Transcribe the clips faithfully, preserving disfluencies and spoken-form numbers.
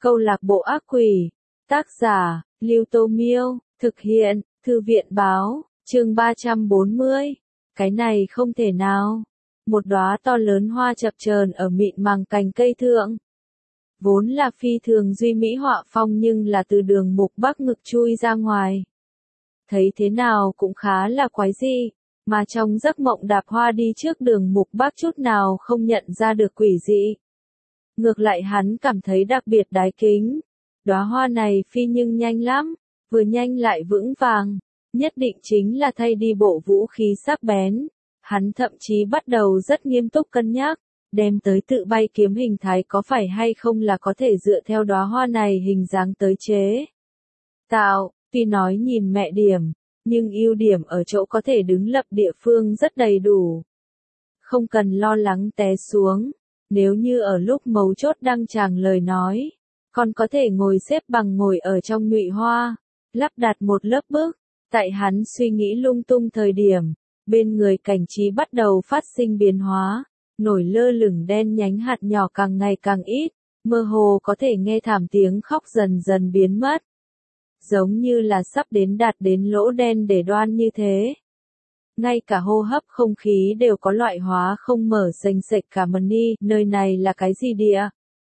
Câu lạc bộ ác quỷ. Tác giả, Lưu Tô Miêu. Thực hiện, Thư viện báo. Chương ba trăm bốn mươi. Cái này không thể nào. Một đóa to lớn hoa chập chờn ở mịn màng cành cây thượng. Vốn là phi thường duy mỹ họa phong nhưng là từ đường mục bắc ngực chui ra ngoài. Thấy thế nào cũng khá là quái dị, mà trong giấc mộng đạp hoa đi trước đường mục bắc chút nào không nhận ra được quỷ dị. Ngược lại hắn cảm thấy đặc biệt đái kính. Đóa hoa này phi nhưng nhanh lắm, vừa nhanh lại vững vàng, nhất định chính là thay đi bộ vũ khí sắc bén. Hắn thậm chí bắt đầu rất nghiêm túc cân nhắc, đem tới tự bay kiếm hình thái có phải hay không là có thể dựa theo đóa hoa này hình dáng tới chế tạo. Tuy nói nhìn mẹ điểm, nhưng ưu điểm ở chỗ có thể đứng lập địa phương rất đầy đủ. Không cần lo lắng té xuống, nếu như ở lúc mấu chốt đăng tràng lời nói, còn có thể ngồi xếp bằng ngồi ở trong nhụy hoa, lắp đặt một lớp bức. Tại hắn suy nghĩ lung tung thời điểm, bên người cảnh trí bắt đầu phát sinh biến hóa, nổi lơ lửng đen nhánh hạt nhỏ càng ngày càng ít, mơ hồ có thể nghe thảm tiếng khóc dần dần biến mất. Giống như là sắp đến đạt đến lỗ đen để đoan như thế. Ngay cả hô hấp không khí đều có loại hóa không mở sềnh sệch cả mần ni, nơi này là cái gì địa?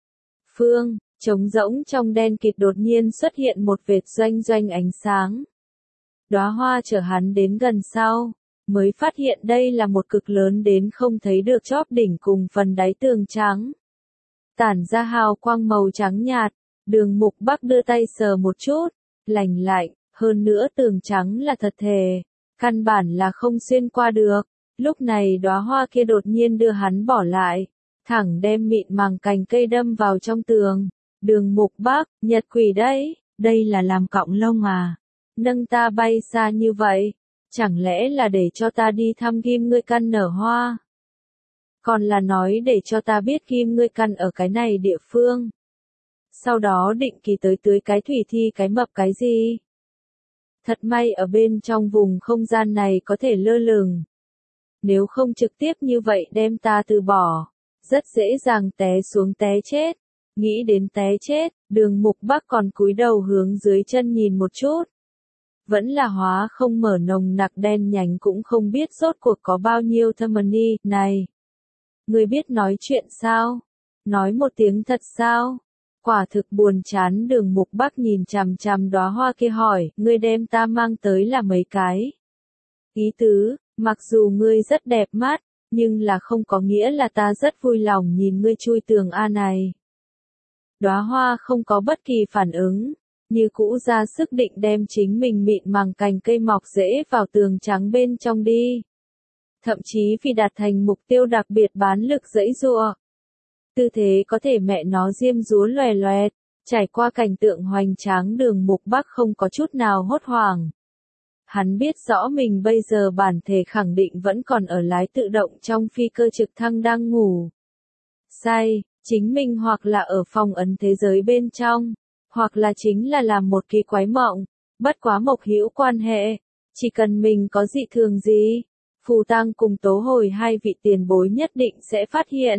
Phương, trống rỗng trong đen kịt đột nhiên xuất hiện một vệt doanh doanh ánh sáng. Đóa hoa chở hắn đến gần sau, mới phát hiện đây là một cực lớn đến không thấy được chóp đỉnh cùng phần đáy tường trắng. Tản ra hào quang màu trắng nhạt, đường mục bắc đưa tay sờ một chút, lành lạnh, hơn nữa tường trắng là thật thề, căn bản là không xuyên qua được. Lúc này đóa hoa kia đột nhiên đưa hắn bỏ lại, thẳng đem mịn màng cành cây đâm vào trong tường. Đường mục bắc, nhật quỷ đấy, đây là làm cọng lông à? Nâng ta bay xa như vậy, chẳng lẽ là để cho ta đi thăm Kim Ngươi Căn nở hoa? Còn là nói để cho ta biết Kim Ngươi Căn ở cái này địa phương. Sau đó định kỳ tới tưới cái thủy thi cái mập cái gì? Thật may ở bên trong vùng không gian này có thể lơ lửng. Nếu không trực tiếp như vậy đem ta từ bỏ, rất dễ dàng té xuống té chết. Nghĩ đến té chết, đường mục bắc còn cúi đầu hướng dưới chân nhìn một chút. Vẫn là hóa không mở nồng nặc đen nhánh cũng không biết rốt cuộc có bao nhiêu thâm ni. Này! Ngươi biết nói chuyện sao? Nói một tiếng thật sao? Quả thực buồn chán. Đường mục bắc nhìn chằm chằm đóa hoa kia hỏi, ngươi đem ta mang tới là mấy cái? Ý tứ, mặc dù ngươi rất đẹp mắt, nhưng là không có nghĩa là ta rất vui lòng nhìn ngươi chui tường a này. Đóa hoa không có bất kỳ phản ứng, như cũ ra sức định đem chính mình mịn màng cành cây mọc rễ vào tường trắng bên trong đi. Thậm chí vì đạt thành mục tiêu đặc biệt bán lực giãy giụa. Tư thế có thể mẹ nó diêm dúa loè loẹt, trải qua cảnh tượng hoành tráng đường mục bắc không có chút nào hốt hoảng. Hắn biết rõ mình bây giờ bản thể khẳng định vẫn còn ở lái tự động trong phi cơ trực thăng đang ngủ say, chính mình hoặc là ở phòng ấn thế giới bên trong, hoặc là chính là làm một kỳ quái mộng, bất quá mộc hữu quan hệ, chỉ cần mình có dị thường gì, Phù Tang cùng Tố Hồi hai vị tiền bối nhất định sẽ phát hiện.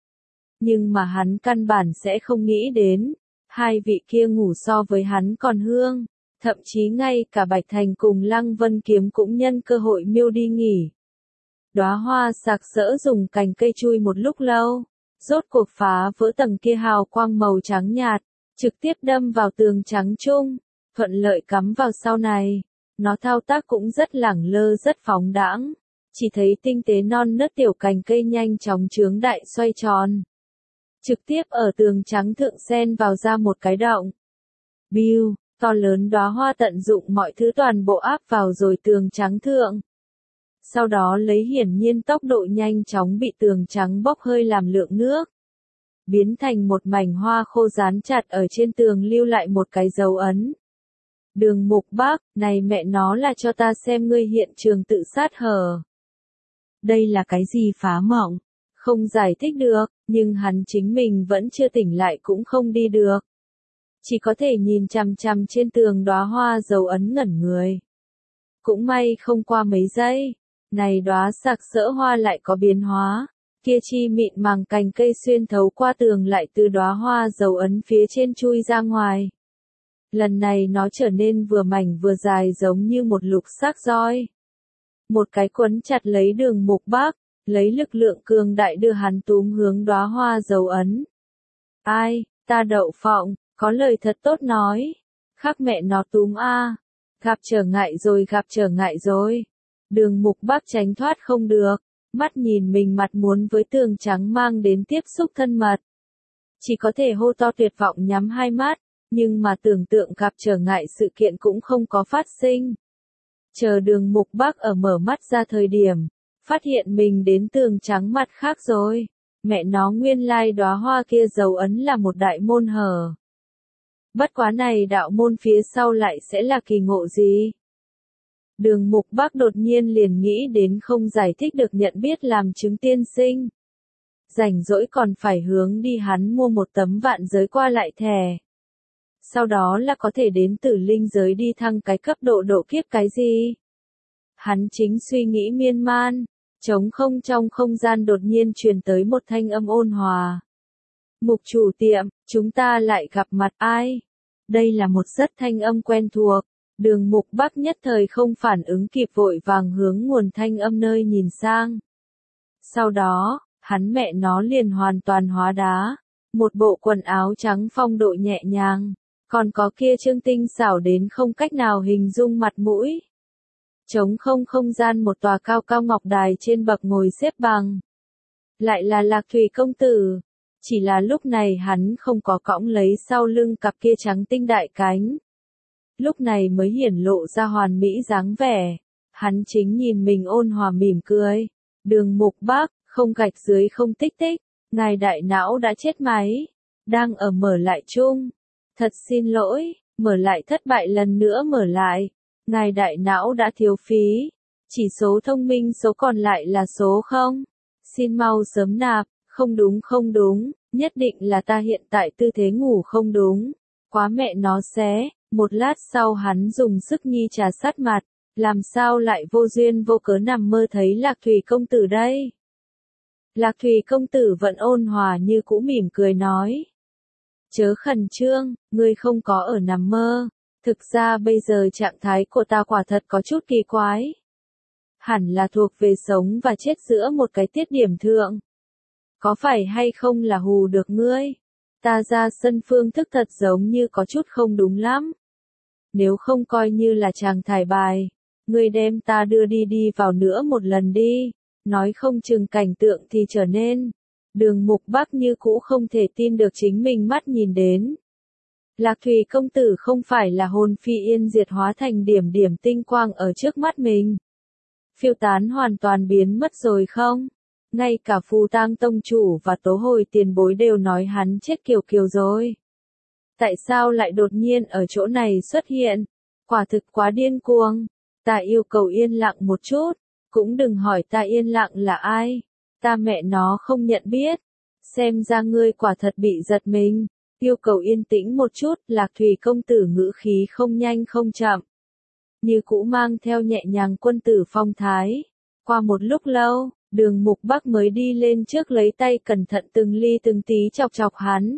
Nhưng mà hắn căn bản sẽ không nghĩ đến, hai vị kia ngủ so với hắn còn hương, thậm chí ngay cả Bạch Thành cùng Lăng Vân Kiếm cũng nhân cơ hội miêu đi nghỉ. Đóa hoa sạc sỡ dùng cành cây chui một lúc lâu, rốt cuộc phá vỡ tầng kia hào quang màu trắng nhạt, trực tiếp đâm vào tường trắng chung, thuận lợi cắm vào sau này. Nó thao tác cũng rất lẳng lơ rất phóng đãng, chỉ thấy tinh tế non nớt tiểu cành cây nhanh chóng chướng đại xoay tròn. Trực tiếp ở tường trắng thượng xen vào ra một cái động. Biu, to lớn đóa hoa tận dụng mọi thứ toàn bộ áp vào rồi tường trắng thượng. Sau đó lấy hiển nhiên tốc độ nhanh chóng bị tường trắng bốc hơi làm lượng nước. Biến thành một mảnh hoa khô dán chặt ở trên tường lưu lại một cái dấu ấn. Đường mục bắc, này mẹ nó là cho ta xem ngươi hiện trường tự sát hở. Đây là cái gì phá mộng? Không giải thích được, nhưng hắn chính mình vẫn chưa tỉnh lại cũng không đi được. Chỉ có thể nhìn chằm chằm trên tường đóa hoa dấu ấn ngẩn người. Cũng may không qua mấy giây, này đóa sạc sỡ hoa lại có biến hóa, kia chi mịn màng cành cây xuyên thấu qua tường lại từ đóa hoa dấu ấn phía trên chui ra ngoài. Lần này nó trở nên vừa mảnh vừa dài giống như một lục xác roi. Một cái quấn chặt lấy Đường Mục Bác, lấy lực lượng cường đại đưa hắn túm hướng đóa hoa dấu ấn. Ai, ta Đậu Phộng, có lời thật tốt nói. Khắc mẹ nó túm a, gặp trở ngại rồi gặp trở ngại rồi. Đường Mục Bác tránh thoát không được, mắt nhìn mình mặt muốn với tường trắng mang đến tiếp xúc thân mật. Chỉ có thể hô to tuyệt vọng nhắm hai mắt, nhưng mà tưởng tượng gặp trở ngại sự kiện cũng không có phát sinh. Chờ Đường Mục Bác ở mở mắt ra thời điểm, phát hiện mình đến tường trắng mặt khác rồi. Mẹ nó nguyên lai đóa hoa kia dấu ấn là một đại môn hở. Bất quá này đạo môn phía sau lại sẽ là kỳ ngộ gì? Đường Mục Bác đột nhiên liền nghĩ đến không giải thích được nhận biết làm chứng tiên sinh. Rảnh rỗi còn phải hướng đi hắn mua một tấm vạn giới qua lại thẻ. Sau đó là có thể đến tử linh giới đi thăng cái cấp độ độ kiếp cái gì? Hắn chính suy nghĩ miên man, trống không trong không gian đột nhiên truyền tới một thanh âm ôn hòa. Mục chủ tiệm, chúng ta lại gặp mặt ai? Đây là một rất thanh âm quen thuộc. Đường Mục Bác nhất thời không phản ứng kịp vội vàng hướng nguồn thanh âm nơi nhìn sang. Sau đó, hắn mẹ nó liền hoàn toàn hóa đá. Một bộ quần áo trắng phong độ nhẹ nhàng, còn có kia trương tinh xảo đến không cách nào hình dung mặt mũi. Trống không không gian một tòa cao cao ngọc đài trên bậc ngồi xếp bằng. Lại là Lạc Thủy công tử. Chỉ là lúc này hắn không có cõng lấy sau lưng cặp kia trắng tinh đại cánh. Lúc này mới hiển lộ ra hoàn mỹ dáng vẻ. Hắn chính nhìn mình ôn hòa mỉm cười. Đường Mục Bác, không gạch dưới không tích tích. Ngài đại não đã chết máy. Đang ở mở lại chung. Thật xin lỗi, mở lại thất bại lần nữa mở lại. Ngài đại não đã thiếu phí. Chỉ số thông minh số còn lại là số không. Xin mau sớm nạp. Không đúng không đúng, nhất định là ta hiện tại tư thế ngủ không đúng. Quá mẹ nó xé, một lát sau hắn dùng sức nhi trà sát mặt, làm sao lại vô duyên vô cớ nằm mơ thấy Lạc Thủy công tử đây. Lạc Thủy công tử vẫn ôn hòa như cũ mỉm cười nói. Chớ khẩn trương, ngươi không có ở nằm mơ. Thực ra bây giờ trạng thái của ta quả thật có chút kỳ quái. Hẳn là thuộc về sống và chết giữa một cái tiết điểm thượng. Có phải hay không là hù được ngươi? Ta ra sân phương thức thật giống như có chút không đúng lắm. Nếu không coi như là chàng thải bài, ngươi đem ta đưa đi đi vào nữa một lần đi, nói không chừng cảnh tượng thì trở nên. Đường Mục Bác như cũ không thể tin được chính mình mắt nhìn đến. Lạc Thủy công tử không phải là hồn phi yên diệt hóa thành điểm điểm tinh quang ở trước mắt mình. Phiêu tán hoàn toàn biến mất rồi không? Ngay cả Phù Tang tông chủ và Tố Hồi tiền bối đều nói hắn chết kiều kiều rồi. Tại sao lại đột nhiên ở chỗ này xuất hiện? Quả thực quá điên cuồng. Ta yêu cầu yên lặng một chút. Cũng đừng hỏi ta yên lặng là ai. Ta mẹ nó không nhận biết. Xem ra ngươi quả thật bị giật mình. Yêu cầu yên tĩnh một chút. Lạc Thủy công tử ngữ khí không nhanh không chậm. Như cũ mang theo nhẹ nhàng quân tử phong thái. Qua một lúc lâu, Đường Mục Bác mới đi lên trước lấy tay cẩn thận từng ly từng tí chọc chọc hắn.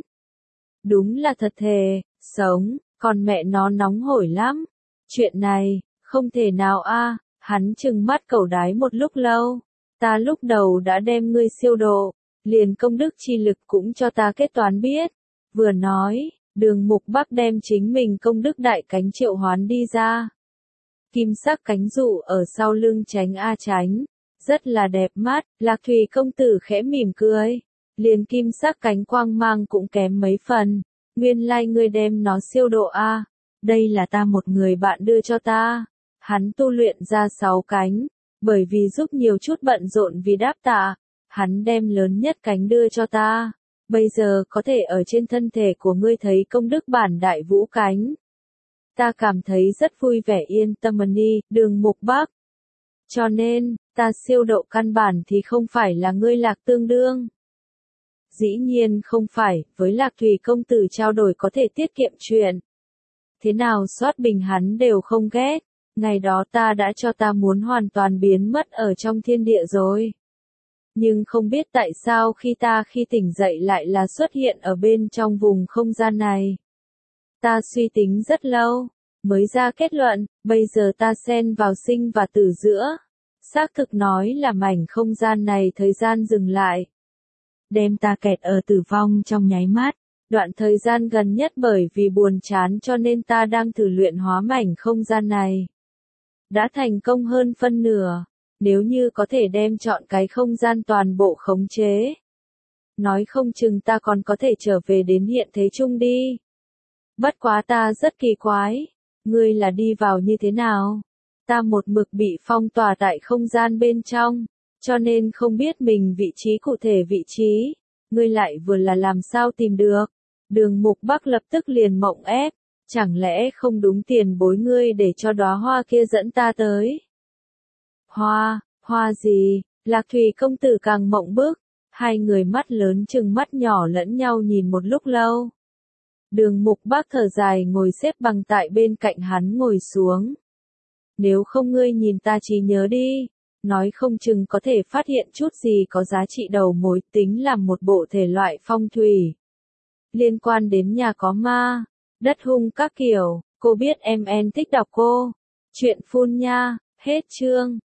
Đúng là thật thề, sống, còn mẹ nó nóng hổi lắm. Chuyện này, không thể nào a. Hắn trừng mắt cẩu đái một lúc lâu. Ta lúc đầu đã đem ngươi siêu độ, liền công đức chi lực cũng cho ta kết toán biết. Vừa nói, Đường Mục Bác đem chính mình công đức đại cánh triệu hoán đi ra. Kim sắc cánh dụ ở sau lưng tránh a tránh. Rất là đẹp mắt, Lạc Thủy công tử khẽ mỉm cười. Liền kim sắc cánh quang mang cũng kém mấy phần. Nguyên lai like ngươi đem nó siêu độ a. Đây là ta một người bạn đưa cho ta. Hắn tu luyện ra sáu cánh. Bởi vì giúp nhiều chút bận rộn vì đáp tạ. Hắn đem lớn nhất cánh đưa cho ta. Bây giờ có thể ở trên thân thể của ngươi thấy công đức bản đại vũ cánh. Ta cảm thấy rất vui vẻ yên tâm đi, Đường Mục Bác. Cho nên, ta siêu độ căn bản thì không phải là ngươi Lạc tương đương. Dĩ nhiên không phải, với Lạc Thủy công tử trao đổi có thể tiết kiệm chuyện. Thế nào soát bình hắn đều không ghét, ngày đó ta đã cho ta muốn hoàn toàn biến mất ở trong thiên địa rồi. Nhưng không biết tại sao khi ta khi tỉnh dậy lại là xuất hiện ở bên trong vùng không gian này. Ta suy tính rất lâu, mới ra kết luận, bây giờ ta xen vào sinh và tử giữa. Xác thực nói là mảnh không gian này thời gian dừng lại. Đem ta kẹt ở tử vong trong nháy mắt. Đoạn thời gian gần nhất bởi vì buồn chán cho nên ta đang thử luyện hóa mảnh không gian này. Đã thành công hơn phân nửa. Nếu như có thể đem chọn cái không gian toàn bộ khống chế. Nói không chừng ta còn có thể trở về đến hiện thế chung đi. Bất quá ta rất kỳ quái. Ngươi là đi vào như thế nào? Ta một mực bị phong tỏa tại không gian bên trong. Cho nên không biết mình vị trí cụ thể vị trí. Ngươi lại vừa là làm sao tìm được. Đường Mục Bắc lập tức liền mộng ép. Chẳng lẽ không đúng tiền bối ngươi để cho đóa hoa kia dẫn ta tới? Hoa, hoa gì? Lạc Thủy công tử càng mộng bức. Hai người mắt lớn chừng mắt nhỏ lẫn nhau nhìn một lúc lâu. Đường Mục Bắc thở dài ngồi xếp bằng tại bên cạnh hắn ngồi xuống. Nếu không ngươi nhìn ta trí nhớ đi. Nói không chừng có thể phát hiện chút gì có giá trị đầu mối tính làm một bộ thể loại phong thủy. Liên quan đến nhà có ma, đất hung các kiểu, cô biết em en thích đọc cô. Chuyện phun nha, hết chương.